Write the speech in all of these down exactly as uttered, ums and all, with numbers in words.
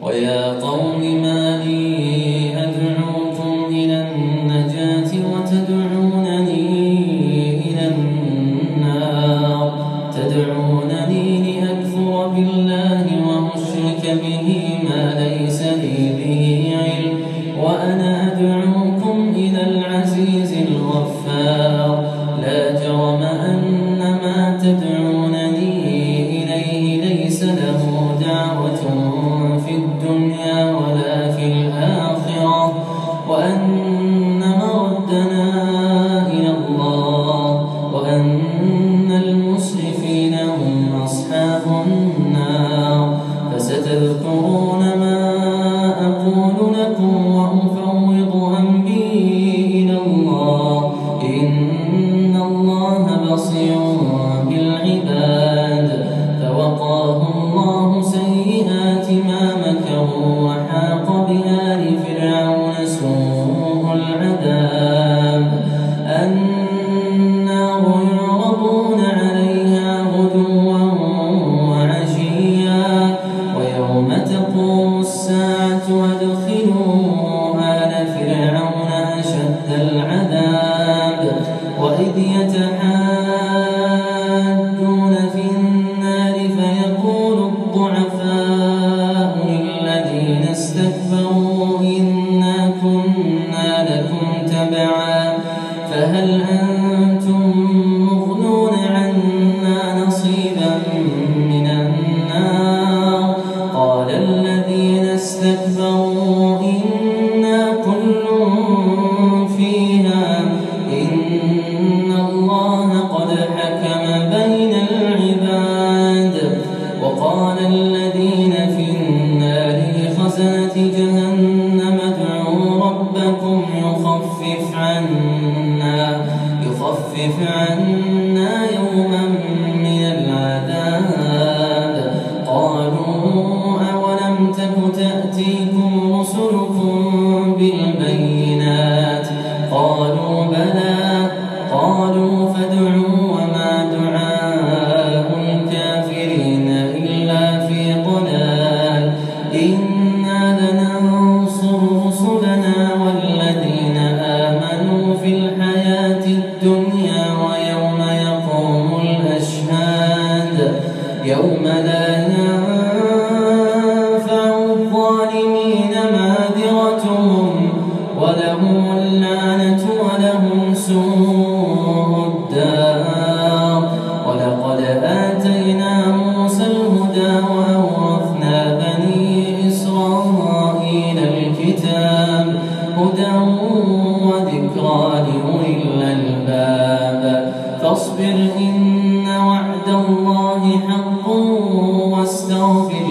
ويا قوم ما لي أدعوكم إلى النجاة وتدعونني إلى النار تدعونني لأكفر بالله وأشرك به ما ليس لي به علم وأنا أدعوكم إلى العزيز الغفار لا جرم أن ما تدعونني إليه ليس له دعوة في الدنيا ولا في الآخرة وأن مردنا إلى الله وأن المسرفين هم أصحاب النار فستذكرون ما أقول لكم وأفوض أمري إلى الله إن الله بصير بالعباد فوقاه الله سيئات ما مكروا وحاق بآل فرعون سوء العذاب النار يعرضون عليها غدوا وعشيا ويوم تقوم الساعة أدخلوا آل فرعون أشد العذاب وإذ يتحاجون في النار فيقول الضعفاء للذين استكبروا إنا كنا لكم تبعا فهل أنتم مغنون عنا نصيبا من النار قال الذين استكبروا إنا كل فيها إن الله قد حكم بين العباد وقال الذين في النار لخزنة جهنم ادعوا ربكم يخفف عنا يخفف عنا يوما من العذاب قالوا أولم تك تأتيكم رسلكم بالبينات قالوا بلى قالوا فادعوا وما دعاء الكافرين إلا في ضلال إنا لننصر رسلنا والذين آمنوا في الحياة الدنيا ويوم يقوم الأشهاد يوم لا ينفع الظالمين معذرتهم ولهم اللعنة ولهم سوء الدار ولقد آتينا موسى الهدى وأورثنا بني إسرائيل الكتاب هدى وذكرى لأولي الألباب فاصبر إن وعد الله حق واستغفر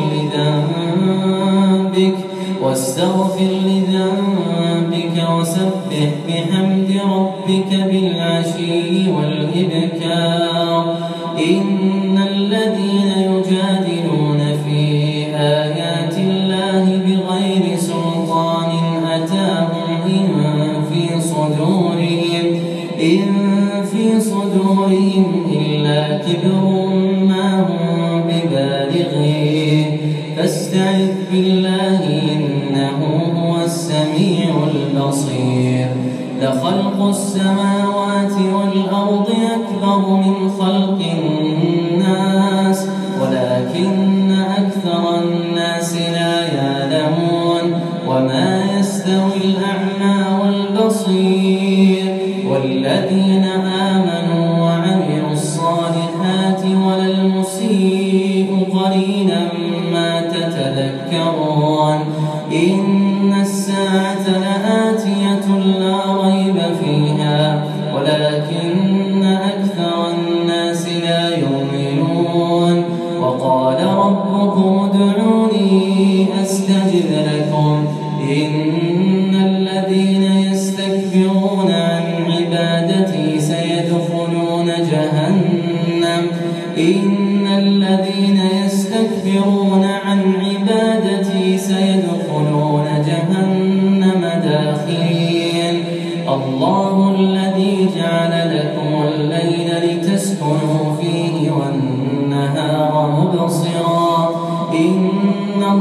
لذنبك واستغفر لذنبك وسبح بحمد ربك بالعشي والإبكار إن الذين يجادلون في آيات الله بغير سلطان أتاهم إن في صدورهم إن في صدورهم إلا كبر ما هم ببالغيه فاستعذ بالله إنه هو السميع البصير لخلق السماوات والأرض أكبر من خلق الناس ولكن أكثر الناس لا يعلمون وما يستوي الأعمى والبصير والذين آمنوا وعملوا الصالحات ولا المسيء قليلا ما تتذكرون إن الساعة لآتية لا ريب فيها ولكن أكثر الناس لا يؤمنون وقال ربكم ادعوني أستجب لكم إن الذين يستكبرون عن عبادتي سيدخلون جهنم إن الذين يستكبرون عن عبادتي سيدخلون جهنم داخلين الله الذي جعل لكم الليل لتسكنوا فيه والنهار مبصرا إن الله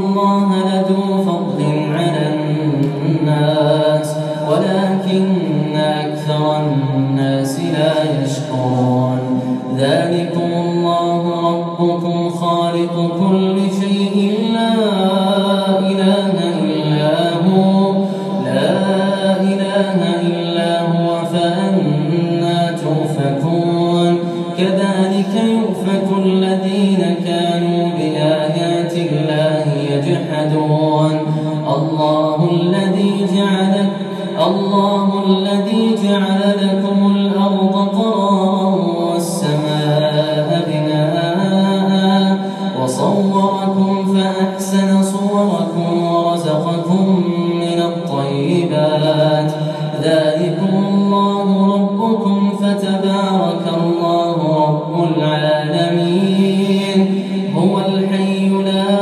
لذو فضل على الناس ولكن أكثر الناس لا يشكرون. ذلكم الله ربكم خالق كل شيء لا إله إلا هو لا إله إلا هو فأنا تؤفكون. كذلك يؤفك الذين كانوا بآيات الله يجحدون. الله الذي جعل الله الذي جعل لكم الأرض قرارا والسماء بناء وصوركم فأحسن صوركم ورزقكم من الطيبات. ذلكم الله ربكم فتبارك الله رب العالمين. هو الحي لا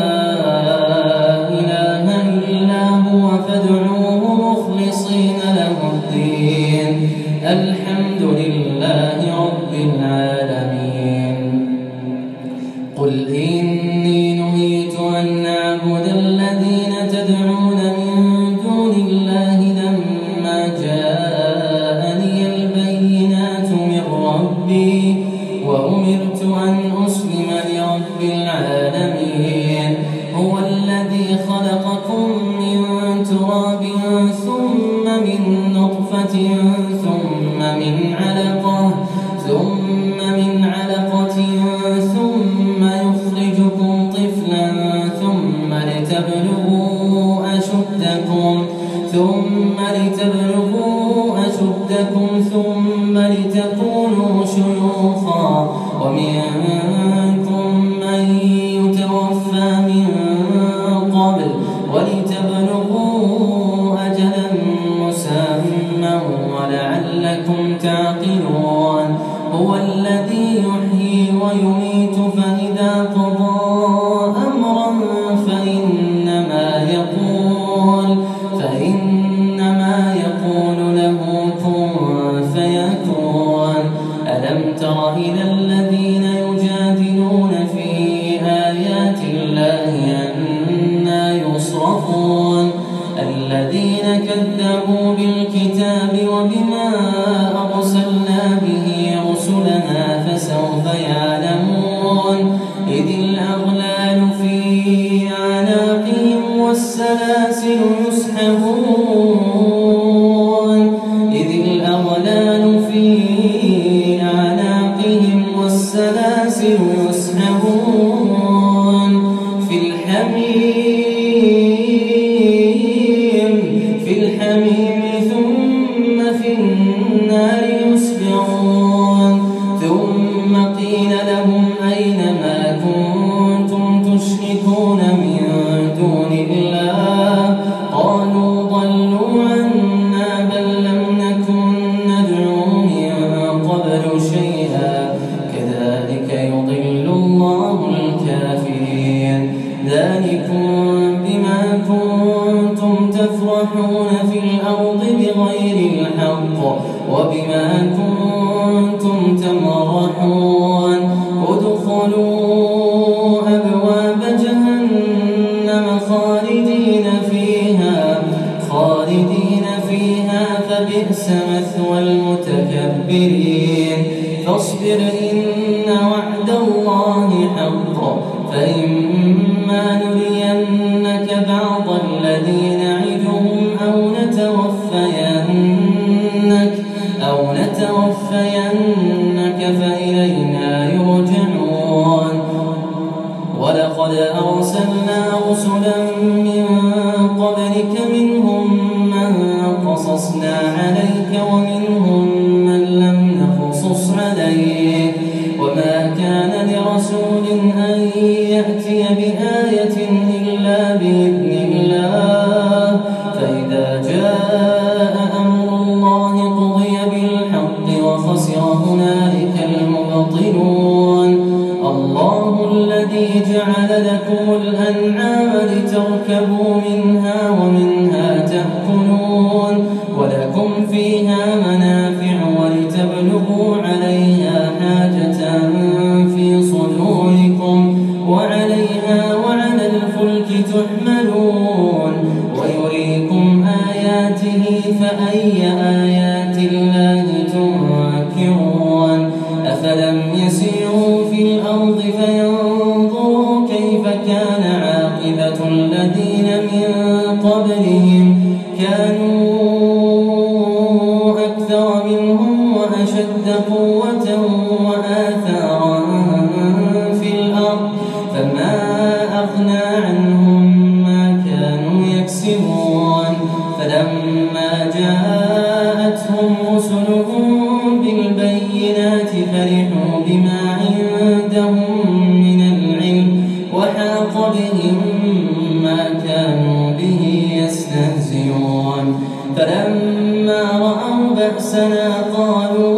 إله إلا هو فادعوه مخلصين له الدين. الحمد لله رب العالمين. قل إني نهيت أن أعبد الذين تدعون من دون الله لما جاءني البينات من ربي وأمرت أن أسلم لرب العالمين. هو الذي خلقكم من تراب ثم من نطفة ثم من علقة ثم من علقة ثم يخرجكم طفلا ثم لتبلغوا أشدكم ثم لتبلغوا أشدكم ثم لتكونوا شيوخا ومنكم من يتوفى من قبل ولتبلغوا أجلا مسمى ولعلكم تعقلون. هو الذي يحيي ويميت فإذا قضى أمرا فإنما يقول فإنما يقول له كن فيكون. ألم تر إلى الذين يجادلون في آيات الله أنى يصرفون. الذين كذبوا بالكتاب وبما أرسلنا به رسلنا فسوف يعلمون. إذ الأغلال في أعناقهم والسلاسل يسحبون إذ الأغلال في أعناقهم والسلاسل يسحبون في الحميم في الحميم ثم في النار يسجرون. ثم قيل لهم أين ما كنتم تشركون من دون الله قالوا ضلوا عنا بل لم نكن ندعو من قبل شيئا كذلك يضل الله الكافرين. ذلكم بما كنتم تفرحون في الأرض بغير الحق وبما كنتم تمرحون. ادخلوا أبواب جهنم خالدين فيها خالدين فيها فبئس مثوى المتكبرين. فاصبر إن وعد الله حق فإما نرينك بعض الذي نعدهم أو نتوفينك أو نتوفينك فإلينا يرجعون. ولقد أرسلنا رسلا من قبلك منهم من قصصنا عليك ومنهم من لم نقصص عليك وما كان لرسول أن يأتي بآية إلا بإذن الله فإذا جاء أمر الله قضي بالحق وخسر هنالك المبطلون. الله الذي جعل لكم الأنعام لتركبوا منها ومنها تأكلون ولكم فيها منافع ولتبلغوا عليها حاجة في صدوركم وعليها وعلى الفلك تحملون تحملون ويريكم آياته فأي آيات الله تنكرون أفلم يسيروا في الأرض فينظروا كيف كان عاقبة الذين من قبلهم كانوا أكثر منهم وأشد قوة وآثارا في الأرض فما أغنى عنهم ما كانوا يكسبون فلما جاءتهم رسلهم بالبينات فرحوا بما عندهم من العلم وحاق بهم ما كانوا به يستهزئون فلما رأوا بأسنا قالوا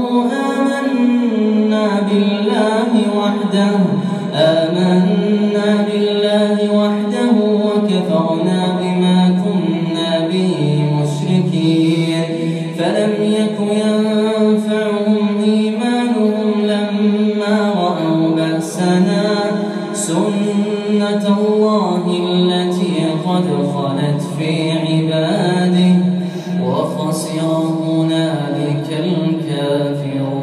آمنا بالله وحده آمنا بالله وحده وكفرنا بما كنا به مشركين فلم يك ينفعهم إيمانهم لما رأوا بأسنا سنة الله التي قد خلت في عباده وخسر هنالك الكافرون.